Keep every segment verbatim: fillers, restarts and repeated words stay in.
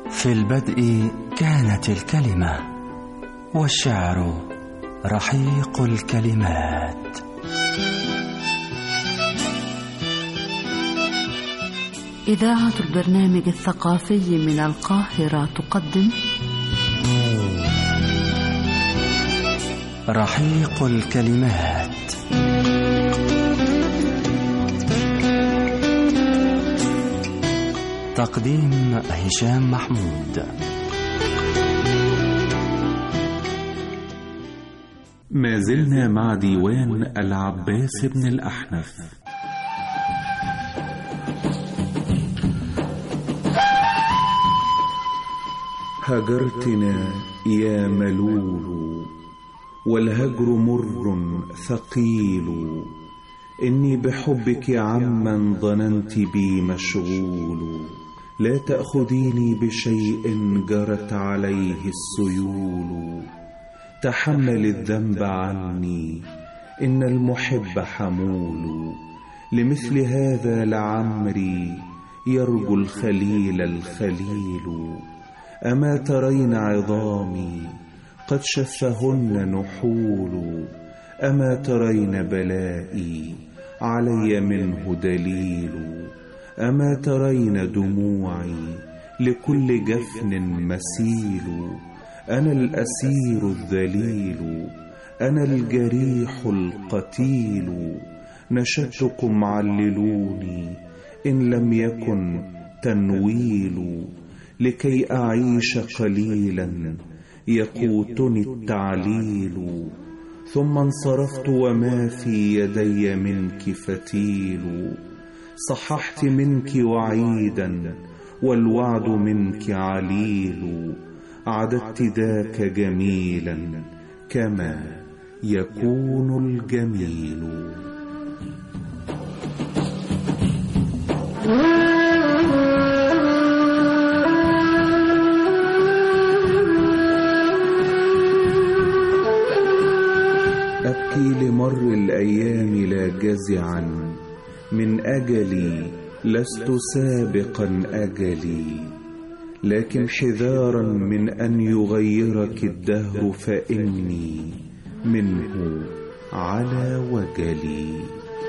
في البدء كانت الكلمة، والشعر رحيق الكلمات. إذاعة البرنامج الثقافي من القاهرة تقدم رحيق الكلمات. تقديم هشام محمود. ما زلنا مع ديوان العباس بن الأحنف. هجرتنا يا ملول، والهجر مر ثقيل، إني بحبك عمن ظننت بي مشغول. لا تأخذيني بشيء جرت عليه السيول، تحمل الذنب عني إن المحب حمول. لمثل هذا لعمري يرجو الخليل الخليل. أما ترين عظامي قد شفهن نحول، أما ترين بلائي علي منه دليل. أما ترين دموعي لكل جفن مسيل. أنا الأسير الذليل، أنا الجريح القتيل. نشدتكم عللوني إن لم يكن تنويل، لكي أعيش قليلا يقوتني التعليل. ثم انصرفت وما في يدي منك فتيل. صححت منك وعيدا والوعد منك عليل. عددت ذاك جميلا كما يكون الجميل. أبكي لمر الأيام لا جزعا، من أجلي لست سابقا أجلي. لكن حذارا من أن يغيرك الدهر، فإني منه على وجلي.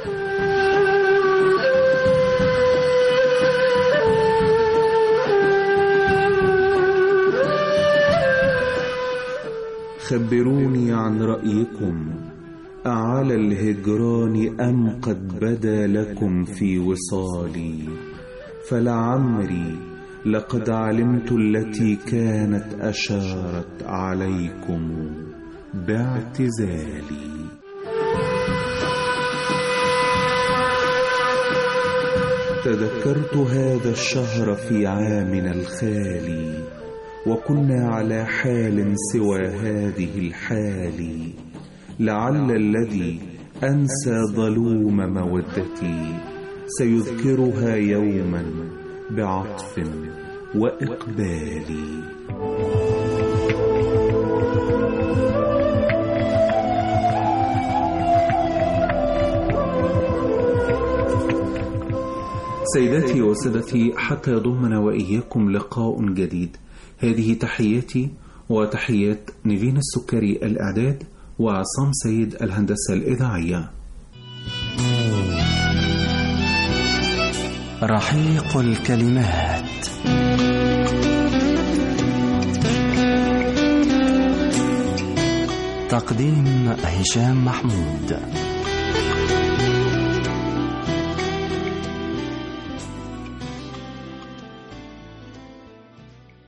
خبروني عن رأيكم، أعلى الهجران أم قد بدا لكم في وصالي؟ فلعمري لقد علمت التي كانت أشارت عليكم باعتزالي. تذكرت هذا الشهر في عامنا الخالي، وكنا على حال سوى هذه الحال. لعل الذي أنسى ظلوم مودتي سيذكرها يوما بعطف وإقبال. سيداتي وسادتي، حتى يضمنا وإياكم لقاء جديد، هذه تحياتي وتحيات نيفين السكري الإعداد، وعصام سيد الهندسة الإذاعية. رحيق الكلمات. تقديم هشام محمود.